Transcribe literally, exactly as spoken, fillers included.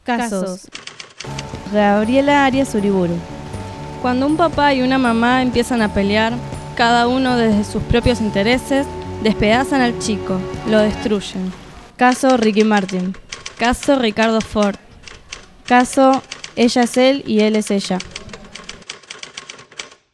Casos. Gabriela Arias Uriburu. Cuando un papá y una mamá empiezan a pelear, cada uno desde sus propios intereses, despedazan al chico, lo destruyen. Caso Ricky Martin. Caso Ricardo Ford. Caso Ella es él y él es ella.